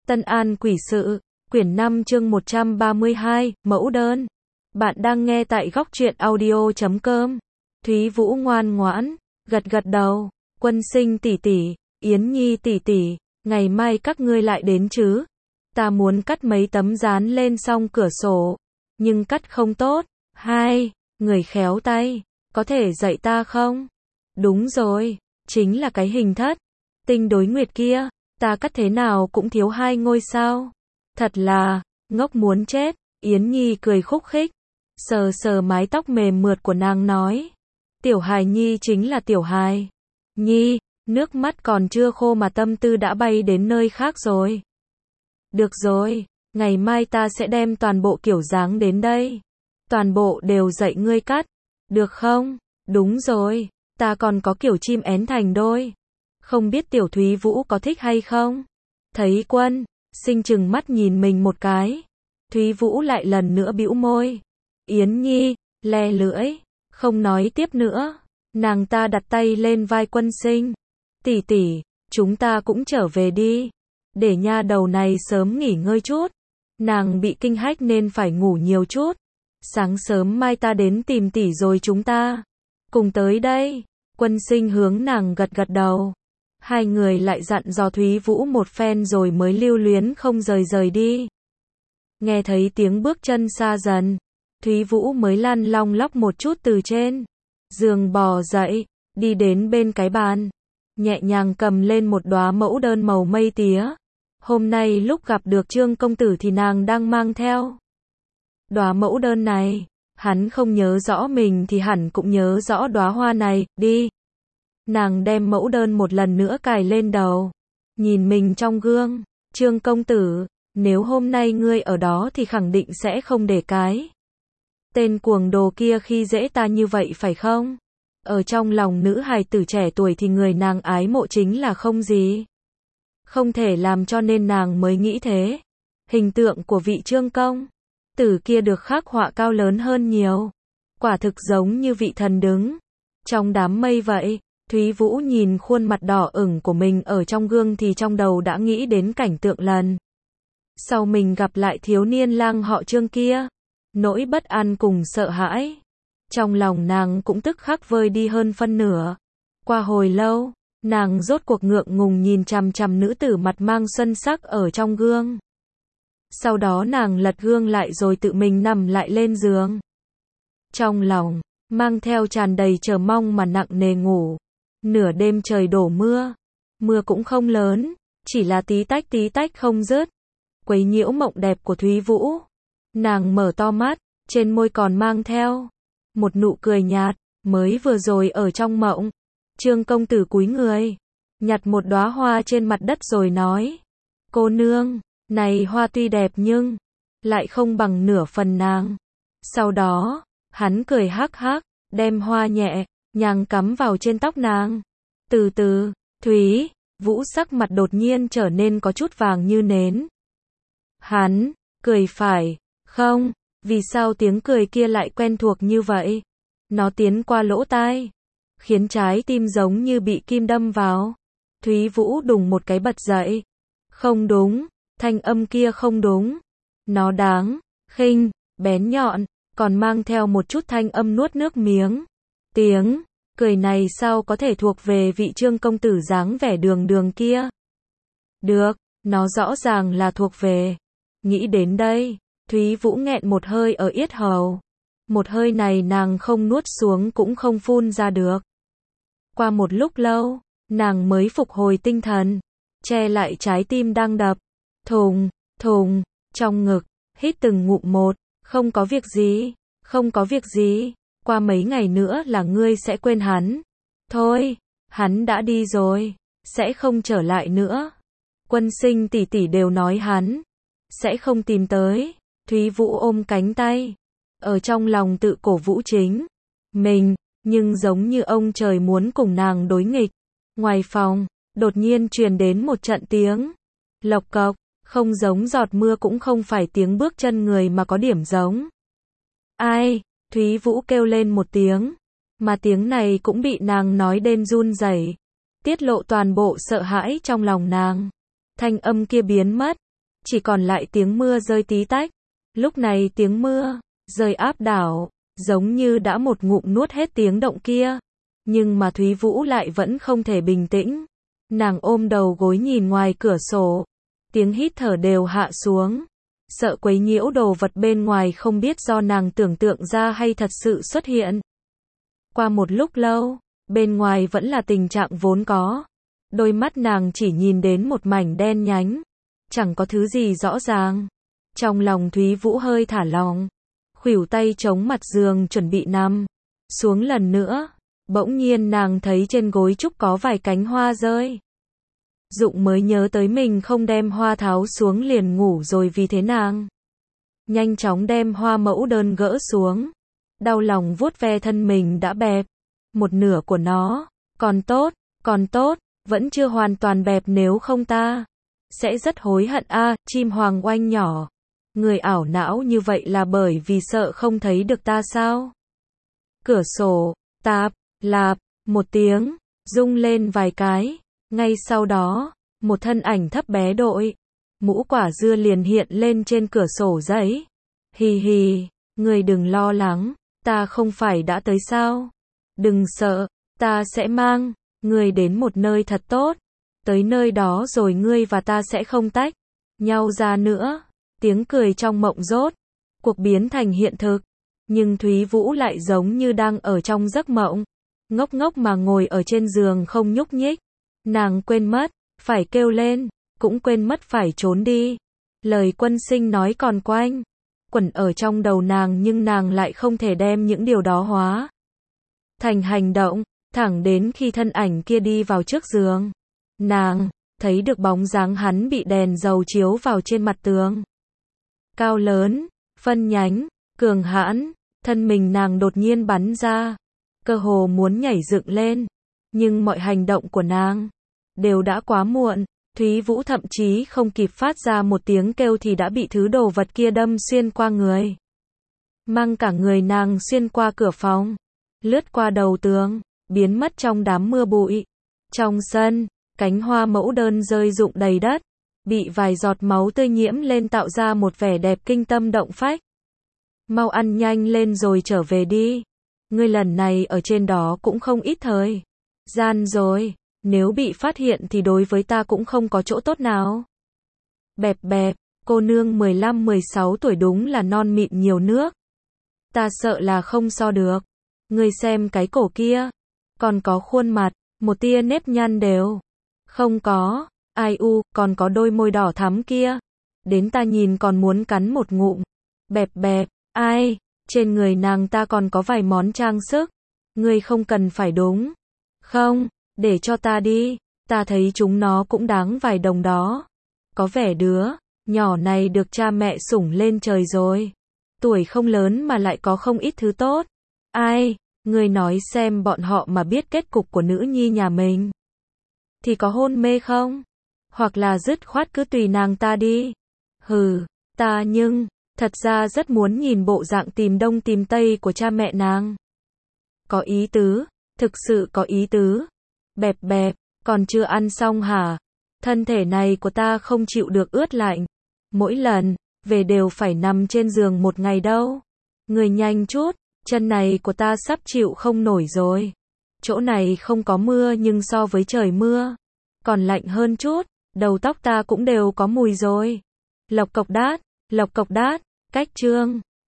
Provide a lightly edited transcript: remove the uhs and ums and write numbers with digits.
Tân An Quỷ Sự, quyển 5 chương 132, mẫu đơn. Bạn đang nghe tại góc truyện audio.com. Thúy Vũ ngoan ngoãn, gật gật đầu. Quân Sinh tỷ tỷ, Yến Nhi tỷ tỷ, ngày mai các ngươi lại đến chứ? Ta muốn cắt mấy tấm dán lên song cửa sổ, nhưng cắt không tốt. Hai, người khéo tay, có thể dạy ta không? Đúng rồi, chính là cái hình thất tinh đối nguyệt kia, ta cắt thế nào cũng thiếu 2 ngôi sao. Thật là ngốc muốn chết. Yến Nhi cười khúc khích, sờ sờ mái tóc mềm mượt của nàng nói. Tiểu hài Nhi chính là tiểu hài Nhi, nước mắt còn chưa khô mà tâm tư đã bay đến nơi khác rồi. Được rồi, ngày mai ta sẽ đem toàn bộ kiểu dáng đến đây. Toàn bộ đều dạy ngươi cắt, được không? Đúng rồi, ta còn có kiểu chim én thành đôi. Không biết tiểu Thúy Vũ có thích hay không? Thấy Quân Sinh chừng mắt nhìn mình một cái, Thúy Vũ lại lần nữa bĩu môi. Yến Nhi le lưỡi, không nói tiếp nữa. Nàng ta đặt tay lên vai Quân Sinh. Tỷ tỷ, chúng ta cũng trở về đi, để nha đầu này sớm nghỉ ngơi chút. Nàng bị kinh hách nên phải ngủ nhiều chút. Sáng sớm mai ta đến tìm tỷ rồi chúng ta cùng tới đây. Quân Sinh hướng nàng gật gật đầu. Hai người lại dặn dò Thúy Vũ một phen rồi mới lưu luyến không rời đi. Nghe thấy tiếng bước chân xa dần, Thúy Vũ mới lăn long lóc một chút từ trên giường bò dậy, đi đến bên cái bàn, nhẹ nhàng cầm lên một đóa mẫu đơn màu mây tía. Hôm nay lúc gặp được Trương công tử thì nàng đang mang theo đóa mẫu đơn này. Hắn không nhớ rõ mình thì hẳn cũng nhớ rõ đóa hoa này. Đi. Nàng đem mẫu đơn một lần nữa cài lên đầu, nhìn mình trong gương. Trương công tử, nếu hôm nay ngươi ở đó thì khẳng định sẽ không để cái tên cuồng đồ kia khi dễ ta như vậy phải không? Ở trong lòng nữ hài tử trẻ tuổi thì người nàng ái mộ chính là không gì không thể làm, cho nên nàng mới nghĩ thế. Hình tượng của vị Trương công tử kia được khắc họa cao lớn hơn nhiều, quả thực giống như vị thần đứng trong đám mây vậy. Thúy Vũ nhìn khuôn mặt đỏ ửng của mình ở trong gương thì trong đầu đã nghĩ đến cảnh tượng lần sau mình gặp lại thiếu niên lang họ Trương kia. Nỗi bất an cùng sợ hãi trong lòng nàng cũng tức khắc vơi đi hơn phân nửa. Qua hồi lâu, nàng rốt cuộc ngượng ngùng nhìn chằm chằm nữ tử mặt mang xuân sắc ở trong gương. Sau đó nàng lật gương lại rồi tự mình nằm lại lên giường. Trong lòng mang theo tràn đầy chờ mong mà nặng nề ngủ. Nửa đêm trời đổ mưa. Mưa cũng không lớn, chỉ là tí tách không dứt, quấy nhiễu mộng đẹp của Thúy Vũ. Nàng mở to mắt, trên môi còn mang theo một nụ cười nhạt. Mới vừa rồi ở trong mộng, Trương công tử cúi người, nhặt một đóa hoa trên mặt đất rồi nói. Cô nương, này hoa tuy đẹp nhưng lại không bằng nửa phần nàng. Sau đó, hắn cười hắc hắc, đem hoa nhẹ nhàng cắm vào trên tóc nàng. Từ từ, Thúy Vũ sắc mặt đột nhiên trở nên có chút vàng như nến. Hắn cười phải không? Vì sao tiếng cười kia lại quen thuộc như vậy? Nó tiến qua lỗ tai, khiến trái tim giống như bị kim đâm vào. Thúy Vũ đùng một cái bật dậy. Không đúng, thanh âm kia không đúng. Nó đáng khinh, bén nhọn, còn mang theo một chút thanh âm nuốt nước miếng. Tiếng cười này sao có thể thuộc về vị Trương công tử dáng vẻ đường kia? Được, nó rõ ràng là thuộc về. Nghĩ đến đây, Thúy Vũ nghẹn một hơi ở yết hầu. Một hơi này nàng không nuốt xuống cũng không phun ra được. Qua một lúc lâu, nàng mới phục hồi tinh thần, che lại trái tim đang đập thùng thùng trong ngực, hít từng ngụm một. Không có việc gì, không có việc gì. Qua mấy ngày nữa là ngươi sẽ quên hắn. Thôi, hắn đã đi rồi, sẽ không trở lại nữa. Quân Sinh tỷ tỷ đều nói hắn sẽ không tìm tới. Thúy Vũ ôm cánh tay, ở trong lòng tự cổ vũ chính mình, nhưng giống như ông trời muốn cùng nàng đối nghịch. Ngoài phòng, đột nhiên truyền đến một trận tiếng lộc cộc, không giống giọt mưa cũng không phải tiếng bước chân người mà có điểm giống. Ai? Thúy Vũ kêu lên một tiếng, mà tiếng này cũng bị nàng nói đến run rẩy, tiết lộ toàn bộ sợ hãi trong lòng nàng. Thanh âm kia biến mất, chỉ còn lại tiếng mưa rơi tí tách. Lúc này tiếng mưa rơi áp đảo, giống như đã một ngụm nuốt hết tiếng động kia. Nhưng mà Thúy Vũ lại vẫn không thể bình tĩnh. Nàng ôm đầu gối nhìn ngoài cửa sổ. Tiếng hít thở đều hạ xuống. Sợ quấy nhiễu đồ vật bên ngoài không biết do nàng tưởng tượng ra hay thật sự xuất hiện. Qua một lúc lâu, bên ngoài vẫn là tình trạng vốn có. Đôi mắt nàng chỉ nhìn đến một mảnh đen nhánh. Chẳng có thứ gì rõ ràng. Trong lòng Thúy Vũ hơi thả lỏng. Khuỷu tay chống mặt giường chuẩn bị nằm xuống lần nữa. Bỗng nhiên nàng thấy trên gối trúc có vài cánh hoa rơi. Dụng mới nhớ tới mình không đem hoa tháo xuống liền ngủ rồi, vì thế nàng nhanh chóng đem hoa mẫu đơn gỡ xuống. Đau lòng vuốt ve thân mình đã bẹp. Một nửa của nó. Còn tốt, vẫn chưa hoàn toàn bẹp, nếu không ta sẽ rất hối hận a. Chim hoàng oanh nhỏ. Người ảo não như vậy là bởi vì sợ không thấy được ta sao? Cửa sổ, tạp, lạp, một tiếng, rung lên vài cái. Ngay sau đó, một thân ảnh thấp bé đội mũ quả dưa liền hiện lên trên cửa sổ giấy. Hì hì, người đừng lo lắng, ta không phải đã tới sao? Đừng sợ, ta sẽ mang người đến một nơi thật tốt. Tới nơi đó rồi ngươi và ta sẽ không tách nhau ra nữa. Tiếng cười trong mộng rốt cuộc biến thành hiện thực. Nhưng Thúy Vũ lại giống như đang ở trong giấc mộng. Ngốc ngốc mà ngồi ở trên giường không nhúc nhích. Nàng quên mất phải kêu lên, cũng quên mất phải trốn đi. Lời Quân Sinh nói còn quanh quẩn ở trong đầu nàng, nhưng nàng lại không thể đem những điều đó hóa thành hành động. Thẳng đến khi thân ảnh kia đi vào trước giường, nàng thấy được bóng dáng hắn bị đèn dầu chiếu vào trên mặt tường. Cao lớn, phân nhánh, cường hãn, thân mình nàng đột nhiên bắn ra, cơ hồ muốn nhảy dựng lên. Nhưng mọi hành động của nàng đều đã quá muộn. Thúy Vũ thậm chí không kịp phát ra một tiếng kêu thì đã bị thứ đồ vật kia đâm xuyên qua người. Mang cả người nàng xuyên qua cửa phòng, lướt qua đầu tường, biến mất trong đám mưa bụi. Trong sân, cánh hoa mẫu đơn rơi rụng đầy đất, bị vài giọt máu tươi nhiễm lên tạo ra một vẻ đẹp kinh tâm động phách. Mau ăn nhanh lên rồi trở về đi. Ngươi lần này ở trên đó cũng không ít thời gian rồi. Nếu bị phát hiện thì đối với ta cũng không có chỗ tốt nào. Bẹp bẹp, cô nương 15-16 tuổi đúng là non mịn nhiều nước. Ta sợ là không so được. Ngươi xem cái cổ kia. Còn có khuôn mặt, một tia nếp nhăn đều không có. Ai u, còn có đôi môi đỏ thắm kia. Đến ta nhìn còn muốn cắn một ngụm. Bẹp bẹp, ai, trên người nàng ta còn có vài món trang sức. Ngươi không cần phải đúng không? Để cho ta đi, ta thấy chúng nó cũng đáng vài đồng đó. Có vẻ đứa nhỏ này được cha mẹ sủng lên trời rồi. Tuổi không lớn mà lại có không ít thứ tốt. Ai, ngươi nói xem, bọn họ mà biết kết cục của nữ nhi nhà mình thì có hôn mê không? Hoặc là dứt khoát cứ tùy nàng ta đi. Hừ, ta nhưng thật ra rất muốn nhìn bộ dạng tìm đông tìm tây của cha mẹ nàng. Có ý tứ, thực sự có ý tứ. Bẹp bẹp, còn chưa ăn xong hả? Thân thể này của ta không chịu được ướt lạnh. Mỗi lần về đều phải nằm trên giường một ngày đâu. Người nhanh chút, chân này của ta sắp chịu không nổi rồi. Chỗ này không có mưa nhưng so với trời mưa còn lạnh hơn chút. Đầu tóc ta cũng đều có mùi rồi. Lộc cộc đát, cách chương.